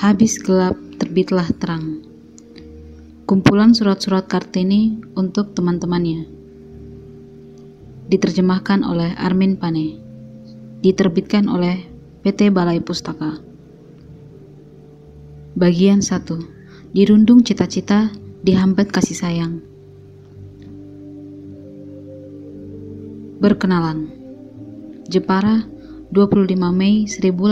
Habis gelap, terbitlah terang. Kumpulan surat-surat Kartini untuk teman-temannya. Diterjemahkan oleh Armin Pane. Diterbitkan oleh PT Balai Pustaka. Bagian 1. Dirundung cita-cita, dihambat kasih sayang. Berkenalan. Jepara, 25 Mei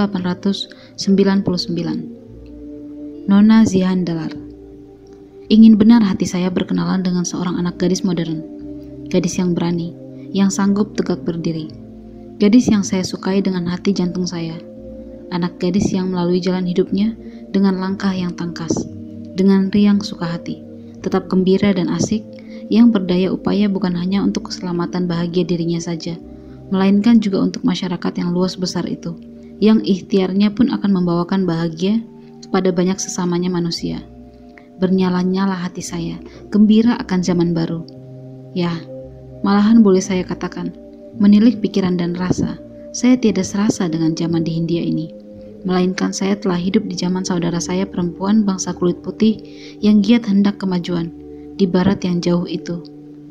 1899. Nona Zihandalar. Ingin benar hati saya berkenalan dengan seorang anak gadis modern, gadis yang berani, yang sanggup tegak berdiri, gadis yang saya sukai dengan hati jantung saya, anak gadis yang melalui jalan hidupnya dengan langkah yang tangkas, dengan riang suka hati, tetap gembira dan asik, yang berdaya upaya bukan hanya untuk keselamatan bahagia dirinya saja, melainkan juga untuk masyarakat yang luas besar itu, yang ikhtiarnya pun akan membawakan bahagia kepada banyak sesamanya manusia. Bernyala-nyala hati saya, gembira akan zaman baru. Ya, malahan boleh saya katakan, menilik pikiran dan rasa, saya tidak serasa dengan zaman di Hindia ini. Melainkan saya telah hidup di zaman saudara saya perempuan bangsa kulit putih yang giat hendak kemajuan di barat yang jauh itu.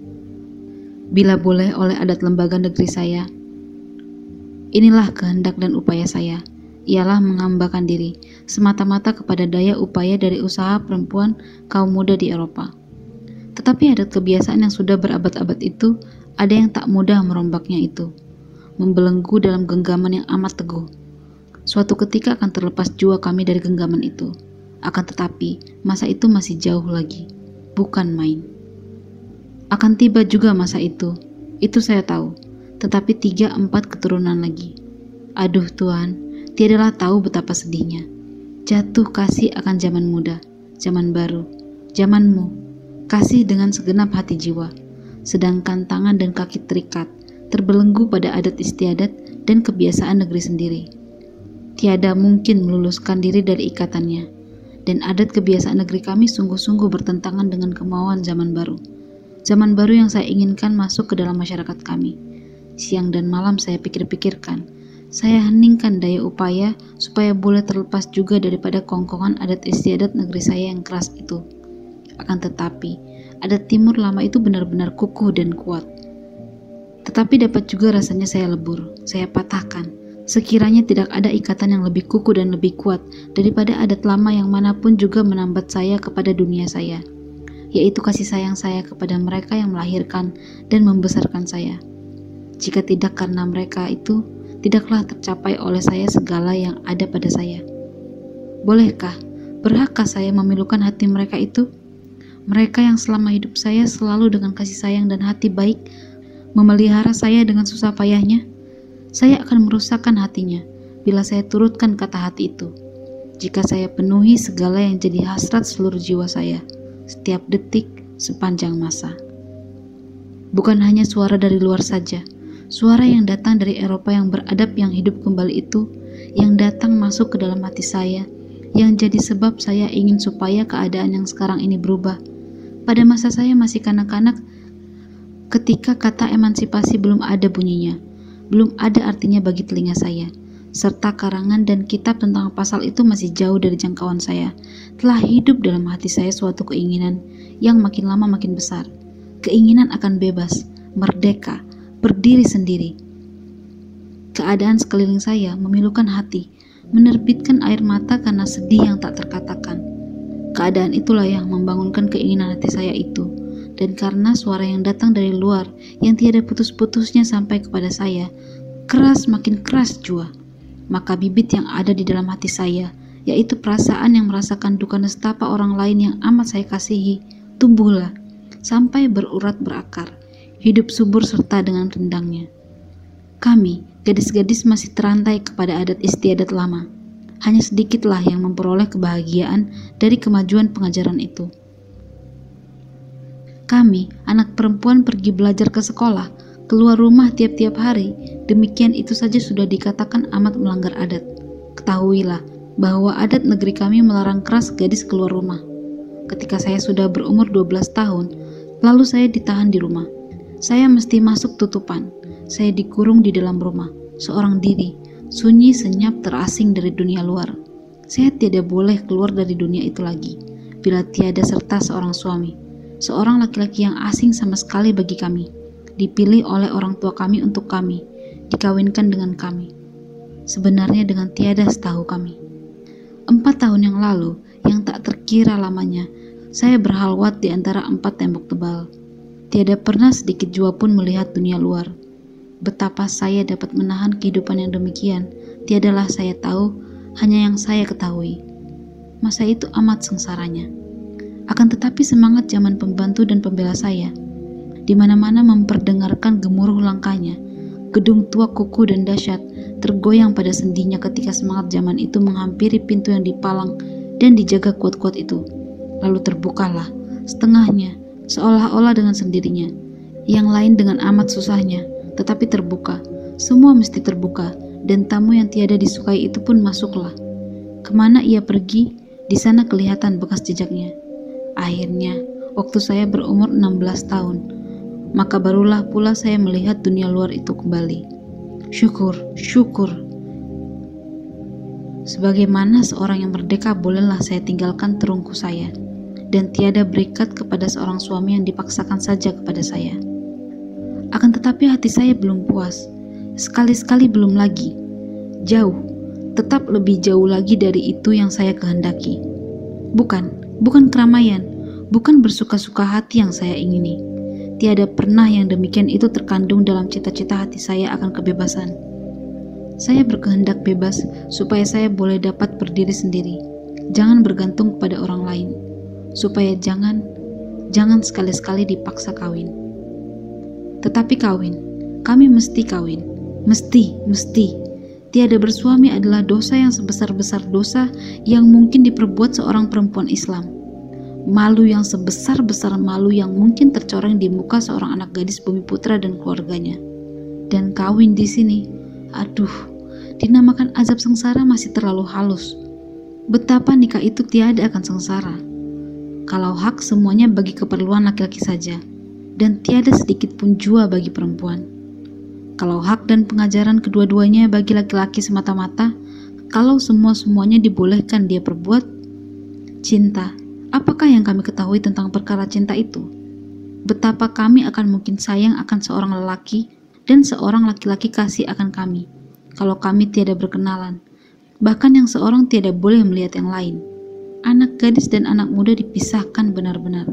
Bila boleh oleh adat lembaga negeri saya, inilah kehendak dan upaya saya, ialah mengambakan diri semata-mata kepada daya upaya dari usaha perempuan kaum muda di Eropa. Tetapi adat kebiasaan yang sudah berabad-abad itu, ada yang tak mudah merombaknya itu, membelenggu dalam genggaman yang amat teguh. Suatu ketika akan terlepas jua kami dari genggaman itu. Akan tetapi, masa itu masih jauh lagi, bukan main. Akan tiba juga masa itu saya tahu, tetapi 3-4 keturunan lagi. Aduh Tuhan, tiadalah tahu betapa sedihnya. Jatuh kasih akan zaman muda, zaman baru, zamanmu, kasih dengan segenap hati jiwa. Sedangkan tangan dan kaki terikat, terbelenggu pada adat istiadat dan kebiasaan negeri sendiri. Tiada mungkin meluluskan diri dari ikatannya. Dan adat kebiasaan negeri kami sungguh-sungguh bertentangan dengan kemauan zaman baru. Zaman baru yang saya inginkan masuk ke dalam masyarakat kami. Siang dan malam saya pikir-pikirkan. Saya heningkan daya upaya supaya boleh terlepas juga daripada kongkongan adat istiadat negeri saya yang keras itu. Akan tetapi, adat timur lama itu benar-benar kukuh dan kuat. Tetapi dapat juga rasanya saya lebur, saya patahkan. Sekiranya tidak ada ikatan yang lebih kukuh dan lebih kuat daripada adat lama yang manapun juga menambat saya kepada dunia saya, yaitu kasih sayang saya kepada mereka yang melahirkan dan membesarkan saya. Jika tidak karena mereka itu, tidaklah tercapai oleh saya segala yang ada pada saya. Bolehkah, berhakkah saya memilukan hati mereka itu? Mereka yang selama hidup saya selalu dengan kasih sayang dan hati baik memelihara saya dengan susah payahnya. Saya akan merusakkan hatinya bila saya turutkan kata hati itu. Jika saya penuhi segala yang jadi hasrat seluruh jiwa saya, setiap detik sepanjang masa. Bukan hanya suara dari luar saja, suara yang datang dari Eropa yang beradab yang hidup kembali itu, yang datang masuk ke dalam hati saya, yang jadi sebab saya ingin supaya keadaan yang sekarang ini berubah. Pada masa saya masih kanak-kanak, ketika kata emansipasi belum ada bunyinya, belum ada artinya bagi telinga saya, serta karangan dan kitab tentang pasal itu masih jauh dari jangkauan saya, telah hidup dalam hati saya suatu keinginan yang makin lama makin besar, keinginan akan bebas, merdeka, berdiri sendiri. Keadaan sekeliling saya memilukan hati, menerbitkan air mata karena sedih yang tak terkatakan. Keadaan itulah yang membangunkan keinginan hati saya itu, dan karena suara yang datang dari luar yang tiada putus-putusnya sampai kepada saya, keras makin keras jua, maka bibit yang ada di dalam hati saya, yaitu perasaan yang merasakan duka nestapa orang lain yang amat saya kasihi, tumbuhlah sampai berurat berakar, hidup subur serta dengan rendangnya. Kami, gadis-gadis masih terantai kepada adat istiadat lama. Hanya sedikitlah yang memperoleh kebahagiaan dari kemajuan pengajaran itu. Kami, anak perempuan pergi belajar ke sekolah, keluar rumah tiap-tiap hari, demikian itu saja sudah dikatakan amat melanggar adat. Ketahuilah bahwa adat negeri kami melarang keras gadis keluar rumah. Ketika saya sudah berumur 12 tahun, lalu saya ditahan di rumah. Saya mesti masuk tutupan. Saya dikurung di dalam rumah, seorang diri, sunyi senyap terasing dari dunia luar. Saya tidak boleh keluar dari dunia itu lagi bila tiada serta seorang suami, seorang laki-laki yang asing sama sekali bagi kami, dipilih oleh orang tua kami untuk kami, dikawinkan dengan kami. Sebenarnya dengan tiada setahu kami. 4 tahun yang lalu, yang tak terkira lamanya, saya berhalwat di antara 4 tembok tebal. Tiada pernah sedikit jua pun melihat dunia luar. Betapa saya dapat menahan kehidupan yang demikian, tiadalah saya tahu, hanya yang saya ketahui. Masa itu amat sengsaranya. Akan tetapi semangat zaman pembantu dan pembela saya, di mana-mana memperdengarkan gemuruh langkahnya. Gedung tua kukuh dan dahsyat tergoyang pada sendinya ketika semangat zaman itu menghampiri pintu yang dipalang dan dijaga kuat-kuat itu. Lalu terbukalah setengahnya, seolah-olah dengan sendirinya. Yang lain dengan amat susahnya, tetapi terbuka. Semua mesti terbuka, dan tamu yang tiada disukai itu pun masuklah. Kemana ia pergi, di sana kelihatan bekas jejaknya. Akhirnya, waktu saya berumur 16 tahun, maka barulah pula saya melihat dunia luar itu kembali. Syukur. Sebagaimana seorang yang merdeka, bolehlah saya tinggalkan terungku saya, dan tiada berikat kepada seorang suami yang dipaksakan saja kepada saya. Akan tetapi hati saya belum puas, sekali-sekali belum lagi. Jauh, tetap lebih jauh lagi dari itu yang saya kehendaki. Bukan keramaian, bukan bersuka-suka hati yang saya ingini. Tiada pernah yang demikian itu terkandung dalam cita-cita hati saya akan kebebasan. Saya berkehendak bebas supaya saya boleh dapat berdiri sendiri, jangan bergantung kepada orang lain, supaya jangan sekali-sekali dipaksa kawin. Tetapi kawin, kami mesti kawin, mesti. Tiada bersuami adalah dosa yang sebesar-besar dosa yang mungkin diperbuat seorang perempuan Islam. Malu yang sebesar-besar malu yang mungkin tercoreng di muka seorang anak gadis Bumi Putra dan keluarganya. Dan kawin di sini, dinamakan azab sengsara masih terlalu halus. Betapa nikah itu tiada akan sengsara. Kalau hak semuanya bagi keperluan laki-laki saja, dan tiada sedikit pun jua bagi perempuan. Kalau hak dan pengajaran kedua-duanya bagi laki-laki semata-mata, kalau semua-semuanya dibolehkan dia perbuat, cinta. Apakah yang kami ketahui tentang perkara cinta itu? Betapa kami akan mungkin sayang akan seorang lelaki dan seorang laki-laki kasih akan kami, kalau kami tiada berkenalan. Bahkan yang seorang tiada boleh melihat yang lain. Anak gadis dan anak muda dipisahkan benar-benar.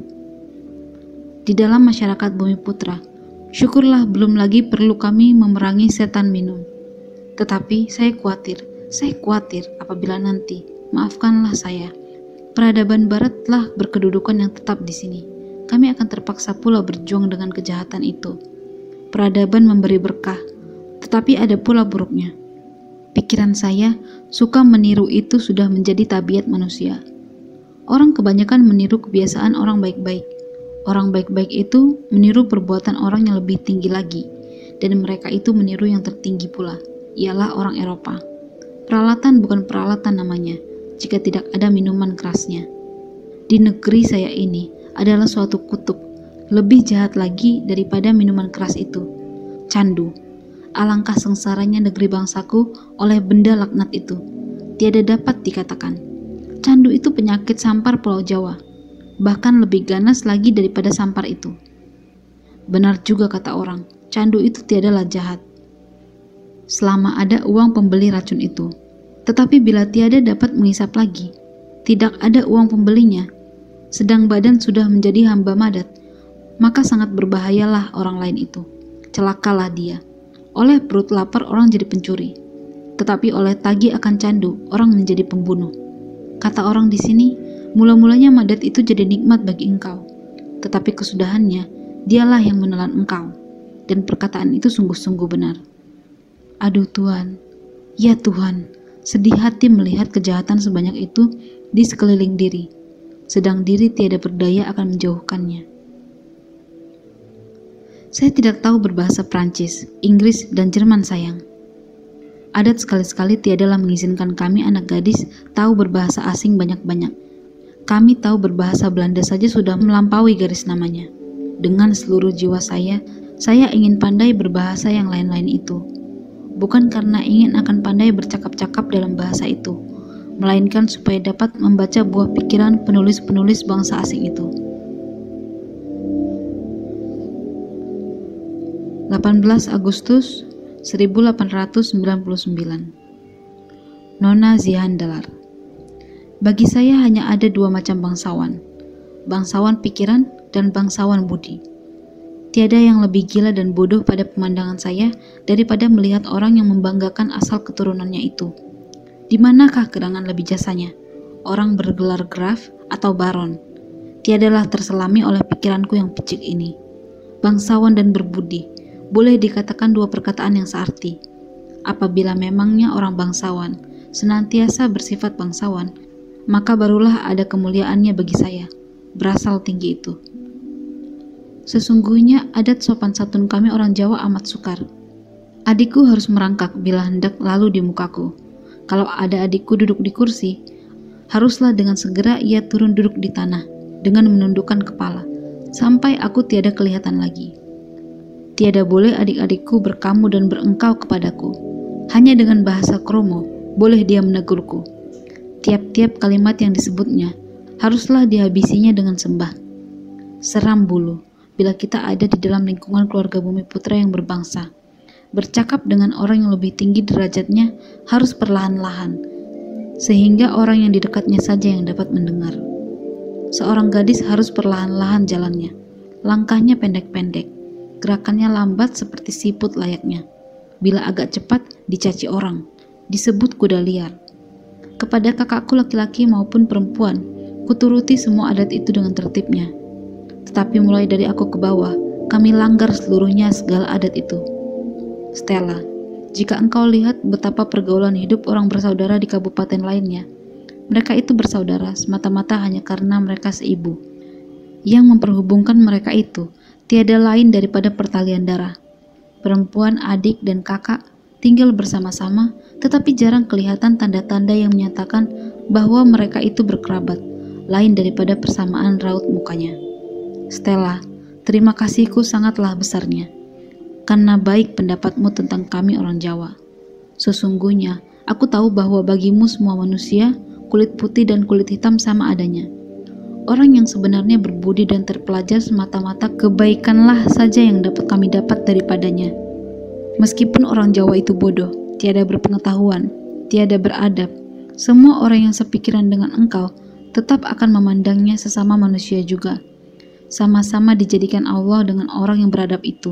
Di dalam masyarakat Bumi Putra, syukurlah belum lagi perlu kami memerangi setan minum. Tetapi saya khawatir apabila nanti, maafkanlah saya, peradaban barat telah berkedudukan yang tetap di sini. Kami akan terpaksa pula berjuang dengan kejahatan itu. Peradaban memberi berkah, tetapi ada pula buruknya. Pikiran saya suka meniru itu sudah menjadi tabiat manusia. Orang kebanyakan meniru kebiasaan orang baik-baik. Orang baik-baik itu meniru perbuatan orang yang lebih tinggi lagi, dan mereka itu meniru yang tertinggi pula, ialah orang Eropa. Peralatan bukan peralatan namanya, jika tidak ada minuman kerasnya. Di negeri saya ini adalah suatu kutub, lebih jahat lagi daripada minuman keras itu. Candu. Alangkah sengsaranya negeri bangsaku oleh benda laknat itu. Tiada dapat dikatakan. Candu itu penyakit sampar Pulau Jawa, bahkan lebih ganas lagi daripada sampar itu. Benar juga kata orang, candu itu tiadalah jahat, selama ada uang pembeli racun itu. Tetapi bila tiada dapat menghisap lagi, tidak ada uang pembelinya, sedang badan sudah menjadi hamba madat, maka sangat berbahayalah orang lain itu. Celakalah dia. Oleh perut lapar orang jadi pencuri, tetapi oleh tagih akan candu orang menjadi pembunuh. Kata orang di sini, mula-mulanya madat itu jadi nikmat bagi engkau, tetapi kesudahannya dialah yang menelan engkau. Dan perkataan itu sungguh-sungguh benar. Aduh Tuhan, ya Tuhan, sedih hati melihat kejahatan sebanyak itu di sekeliling diri, sedang diri tiada berdaya akan menjauhkannya. Saya tidak tahu berbahasa Prancis, Inggris, dan Jerman sayang. Adat sekali-sekali tiadalah mengizinkan kami anak gadis tahu berbahasa asing banyak-banyak. Kami tahu berbahasa Belanda saja sudah melampaui garis namanya. Dengan seluruh jiwa saya ingin pandai berbahasa yang lain-lain itu. Bukan karena ingin akan pandai bercakap-cakap dalam bahasa itu, melainkan supaya dapat membaca buah pikiran penulis-penulis bangsa asing itu. 18 Agustus 1899. Nona Zihandalar. Bagi saya hanya ada dua macam bangsawan, bangsawan pikiran dan bangsawan budi. Tiada yang lebih gila dan bodoh pada pemandangan saya daripada melihat orang yang membanggakan asal keturunannya itu. Di manakah gerangan lebih jasanya? Orang bergelar graf atau baron? Tiadalah terselami oleh pikiranku yang picik ini. Bangsawan dan berbudi, boleh dikatakan dua perkataan yang searti. Apabila memangnya orang bangsawan senantiasa bersifat bangsawan, maka barulah ada kemuliaannya bagi saya, berasal tinggi itu. Sesungguhnya adat sopan santun kami orang Jawa amat sukar. Adikku harus merangkak bila hendak lalu di mukaku. Kalau ada adikku duduk di kursi, haruslah dengan segera ia turun duduk di tanah dengan menundukkan kepala, sampai aku tiada kelihatan lagi. Tiada boleh adik-adikku berkamu dan berengkau kepadaku. Hanya dengan bahasa kromo boleh dia menegurku. Tiap-tiap kalimat yang disebutnya haruslah dihabisinya dengan sembah. Seram bulu bila kita ada di dalam lingkungan keluarga Bumi Putra yang berbangsa. Bercakap dengan orang yang lebih tinggi derajatnya harus perlahan-lahan, sehingga orang yang di dekatnya saja yang dapat mendengar. Seorang gadis harus perlahan-lahan jalannya, langkahnya pendek-pendek, gerakannya lambat seperti siput layaknya. Bila agak cepat, dicaci orang, disebut kuda liar. Kepada kakakku laki-laki maupun perempuan, kuturuti semua adat itu dengan tertibnya. Tetapi mulai dari aku ke bawah, kami langgar seluruhnya segala adat itu. Stella, jika engkau lihat betapa pergaulan hidup orang bersaudara di kabupaten lainnya, mereka itu bersaudara semata-mata hanya karena mereka seibu. Yang memperhubungkan mereka itu tiada lain daripada pertalian darah. Perempuan, adik, dan kakak tinggal bersama-sama, tetapi jarang kelihatan tanda-tanda yang menyatakan bahwa mereka itu berkerabat, lain daripada persamaan raut mukanya. Stella, terima kasihku sangatlah besarnya, karena baik pendapatmu tentang kami orang Jawa. Sesungguhnya, aku tahu bahwa bagimu semua manusia, kulit putih dan kulit hitam sama adanya. Orang yang sebenarnya berbudi dan terpelajar semata-mata kebaikanlah saja yang dapat kami dapat daripadanya. Meskipun orang Jawa itu bodoh, tiada berpengetahuan, tiada beradab, semua orang yang sepikiran dengan engkau tetap akan memandangnya sesama manusia juga. Sama-sama dijadikan Allah dengan orang yang beradab itu.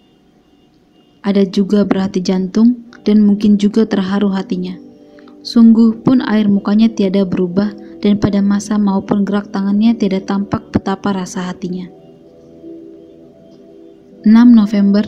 Ada juga berhati jantung dan mungkin juga terharu hatinya. Sungguh pun air mukanya tiada berubah dan pada masa maupun gerak tangannya tiada tampak betapa rasa hatinya. 6 November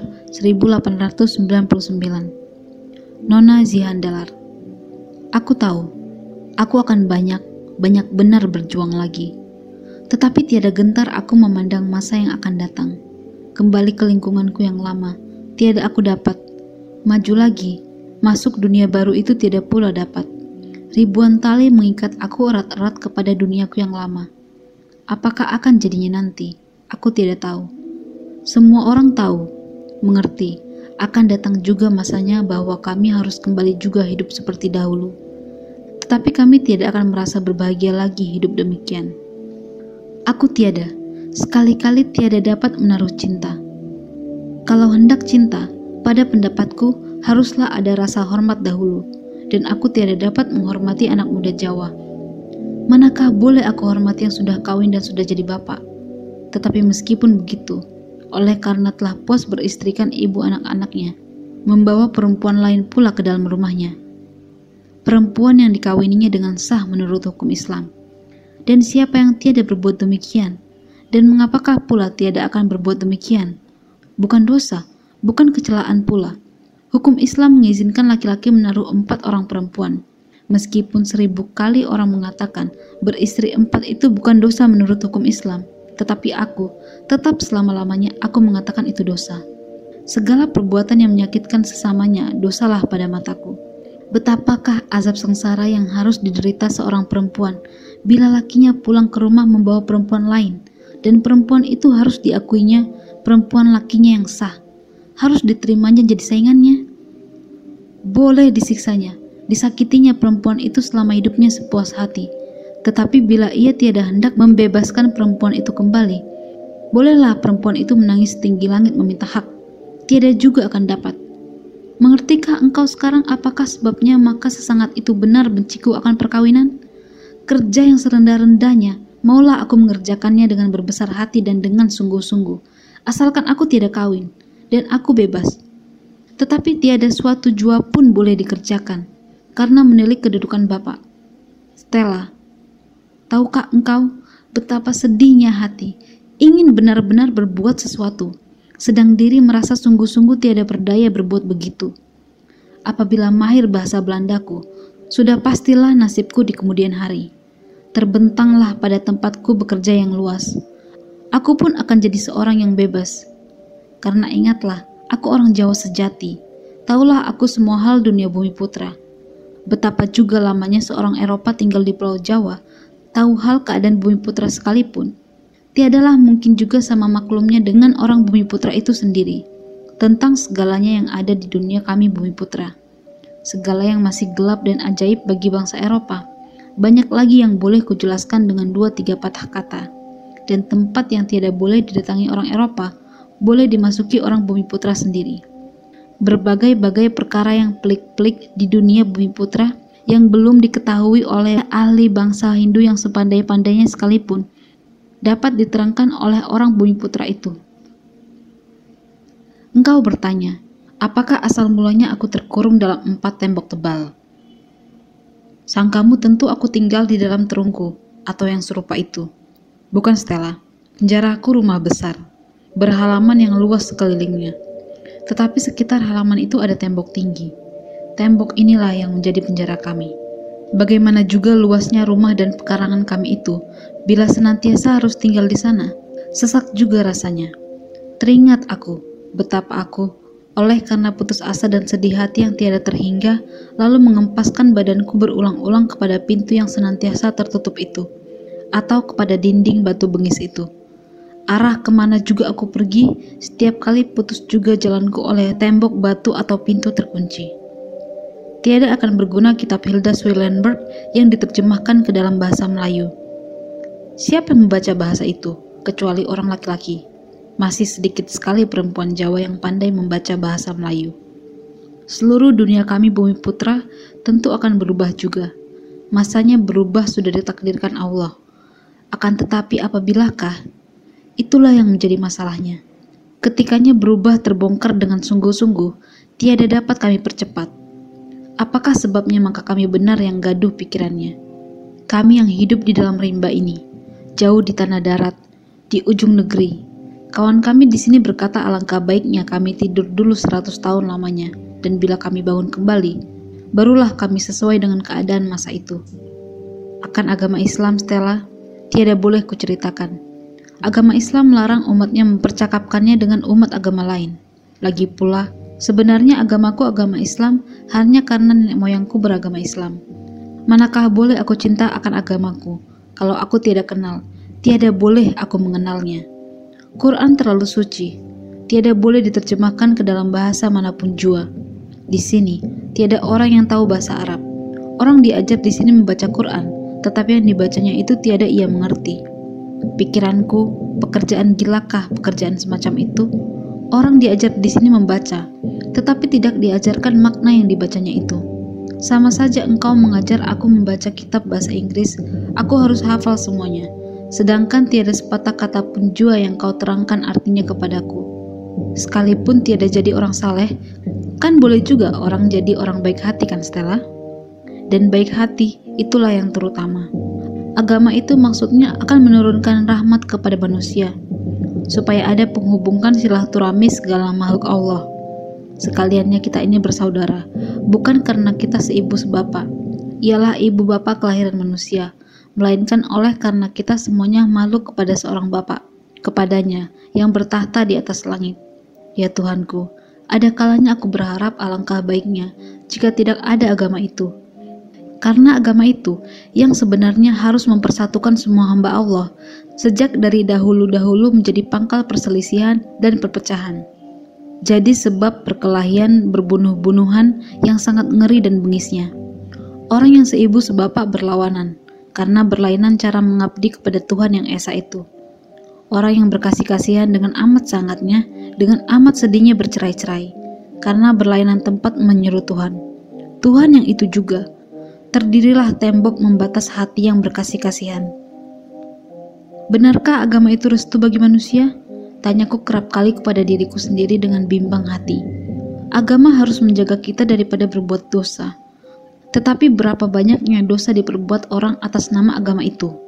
1899. Nona Zihandalar. Aku tahu, aku akan banyak benar berjuang lagi. Tetapi tiada gentar aku memandang masa yang akan datang. Kembali ke lingkunganku yang lama, tiada aku dapat. Maju lagi, masuk dunia baru itu tiada pula dapat. Ribuan tali mengikat aku erat-erat kepada duniaku yang lama. Apakah akan jadinya nanti? Aku tidak tahu. Semua orang tahu, mengerti, akan datang juga masanya bahwa kami harus kembali juga hidup seperti dahulu. Tetapi kami tidak akan merasa berbahagia lagi hidup demikian. Aku tiada, sekali-kali tiada dapat menaruh cinta. Kalau hendak cinta, pada pendapatku haruslah ada rasa hormat dahulu, dan aku tiada dapat menghormati anak muda Jawa. Manakah boleh aku hormati yang sudah kawin dan sudah jadi bapak? Tetapi meskipun begitu, oleh karena telah puas beristrikan ibu anak-anaknya, membawa perempuan lain pula ke dalam rumahnya. Perempuan yang dikawininya dengan sah menurut hukum Islam. Dan siapa yang tiada berbuat demikian? Dan mengapakah pula tiada akan berbuat demikian? Bukan dosa, bukan kecelaan pula. Hukum Islam mengizinkan laki-laki menaruh 4 orang perempuan. Meskipun 1000 kali orang mengatakan beristri 4 itu bukan dosa menurut hukum Islam, tetapi aku, tetap selama-lamanya aku mengatakan itu dosa. Segala perbuatan yang menyakitkan sesamanya dosalah pada mataku. Betapakah azab sengsara yang harus diderita seorang perempuan bila lakinya pulang ke rumah membawa perempuan lain, dan perempuan itu harus diakuinya perempuan lakinya yang sah, harus diterimanya jadi saingannya. Boleh disiksanya, Disakitinya perempuan itu selama hidupnya sepuas hati. Tetapi bila ia tiada hendak membebaskan perempuan itu kembali, bolehlah perempuan itu menangis setinggi langit meminta hak. Tiada juga akan dapat. Mengertikah engkau sekarang apakah sebabnya maka sesangat itu benar benciku akan perkawinan? Kerja yang serendah-rendahnya, maulah aku mengerjakannya dengan berbesar hati dan dengan sungguh-sungguh, asalkan aku tiada kawin, dan aku bebas. Tetapi tiada suatu jua pun boleh dikerjakan, karena menilik kedudukan Bapak. Stella, tahukah engkau betapa sedihnya hati, ingin benar-benar berbuat sesuatu, sedang diri merasa sungguh-sungguh tiada berdaya berbuat begitu. Apabila mahir bahasa Belandaku, sudah pastilah nasibku di kemudian hari. Terbentanglah pada tempatku bekerja yang luas. Aku pun akan jadi seorang yang bebas. Karena ingatlah, aku orang Jawa sejati. Taulah aku semua hal dunia bumi putra. Betapa juga lamanya seorang Eropa tinggal di Pulau Jawa, tahu hal keadaan bumi putra sekalipun. Tiadalah mungkin juga sama maklumnya dengan orang bumi putra itu sendiri, tentang segalanya yang ada di dunia kami bumi putra. Segala yang masih gelap dan ajaib bagi bangsa Eropa, banyak lagi yang boleh kujelaskan dengan 2-3 patah kata. Dan tempat yang tiada boleh didatangi orang Eropa, boleh dimasuki orang bumi putra sendiri. Berbagai-bagai perkara yang pelik-pelik di dunia bumi putra, yang belum diketahui oleh ahli bangsa Hindu yang sepandai-pandainya sekalipun, dapat diterangkan oleh orang bumi putra itu. Engkau bertanya, apakah asal mulanya aku terkurung dalam 4 tembok tebal? Sangkamu tentu aku tinggal di dalam terungku, atau yang serupa itu. Bukan Stella, penjaraku rumah besar, berhalaman yang luas sekelilingnya. Tetapi sekitar halaman itu ada tembok tinggi. Tembok inilah yang menjadi penjara kami. Bagaimana juga luasnya rumah dan pekarangan kami itu, bila senantiasa harus tinggal di sana, sesak juga rasanya. Teringat aku, betapa aku, oleh karena putus asa dan sedih hati yang tiada terhingga, lalu mengempaskan badanku berulang-ulang kepada pintu yang senantiasa tertutup itu, atau kepada dinding batu bengis itu. Arah kemana juga aku pergi, setiap kali putus juga jalanku oleh tembok batu atau pintu terkunci. Tiada akan berguna kitab Hilda Sweelenburg yang diterjemahkan ke dalam bahasa Melayu. Siapa yang membaca bahasa itu, kecuali orang laki-laki? Masih sedikit sekali perempuan Jawa yang pandai membaca bahasa Melayu. Seluruh dunia kami bumi putra tentu akan berubah juga. Masanya berubah sudah ditakdirkan Allah. Akan tetapi apabilakah? Itulah yang menjadi masalahnya. Ketikanya berubah terbongkar dengan sungguh-sungguh, tiada dapat kami percepat. Apakah sebabnya maka kami benar yang gaduh pikirannya? Kami yang hidup di dalam rimba ini, jauh di tanah darat, di ujung negeri. Kawan kami di sini berkata alangkah baiknya kami tidur dulu 100 tahun lamanya, dan bila kami bangun kembali, barulah kami sesuai dengan keadaan masa itu. Akan agama Islam, Stella, tiada boleh kuceritakan. Agama Islam melarang umatnya mempercakapkannya dengan umat agama lain. Lagi pula, sebenarnya agamaku agama Islam hanya karena nenek moyangku beragama Islam. Manakah boleh aku cinta akan agamaku, kalau aku tidak kenal, tiada boleh aku mengenalnya. Quran terlalu suci, tiada boleh diterjemahkan ke dalam bahasa manapun jua. Di sini, tiada orang yang tahu bahasa Arab. Orang diajar di sini membaca Quran, tetapi yang dibacanya itu tiada ia mengerti. Pikiranku, pekerjaan gilakah pekerjaan semacam itu? Orang diajar di sini membaca, tetapi tidak diajarkan makna yang dibacanya itu. Sama saja engkau mengajar aku membaca kitab bahasa Inggris, aku harus hafal semuanya. Sedangkan tiada sepatah kata pun jua yang kau terangkan artinya kepadaku. Sekalipun tiada jadi orang saleh, kan boleh juga orang jadi orang baik hati kan Stella? Dan baik hati itulah yang terutama. Agama itu maksudnya akan menurunkan rahmat kepada manusia, supaya ada penghubungkan silaturahmi segala makhluk Allah. Sekaliannya kita ini bersaudara, bukan karena kita seibu sebapa, ialah ibu bapa kelahiran manusia, melainkan oleh karena kita semuanya makhluk kepada seorang Bapa, kepadanya yang bertahta di atas langit. Ya Tuhanku, ada kalanya aku berharap alangkah baiknya jika tidak ada agama itu. Karena agama itu yang sebenarnya harus mempersatukan semua hamba Allah, sejak dari dahulu-dahulu menjadi pangkal perselisihan dan perpecahan. Jadi sebab perkelahian berbunuh-bunuhan yang sangat ngeri dan bengisnya. Orang yang seibu sebapak berlawanan, karena berlainan cara mengabdi kepada Tuhan yang esa itu. Orang yang berkasih kasihan dengan amat sangatnya, dengan amat sedihnya bercerai-cerai, karena berlainan tempat menyeru Tuhan. Tuhan yang itu juga, terdirilah tembok membatas hati yang berkasih kasihan. Benarkah agama itu restu bagi manusia? Tanyaku kerap kali kepada diriku sendiri dengan bimbang hati. Agama harus menjaga kita daripada berbuat dosa. Tetapi berapa banyaknya dosa diperbuat orang atas nama agama itu?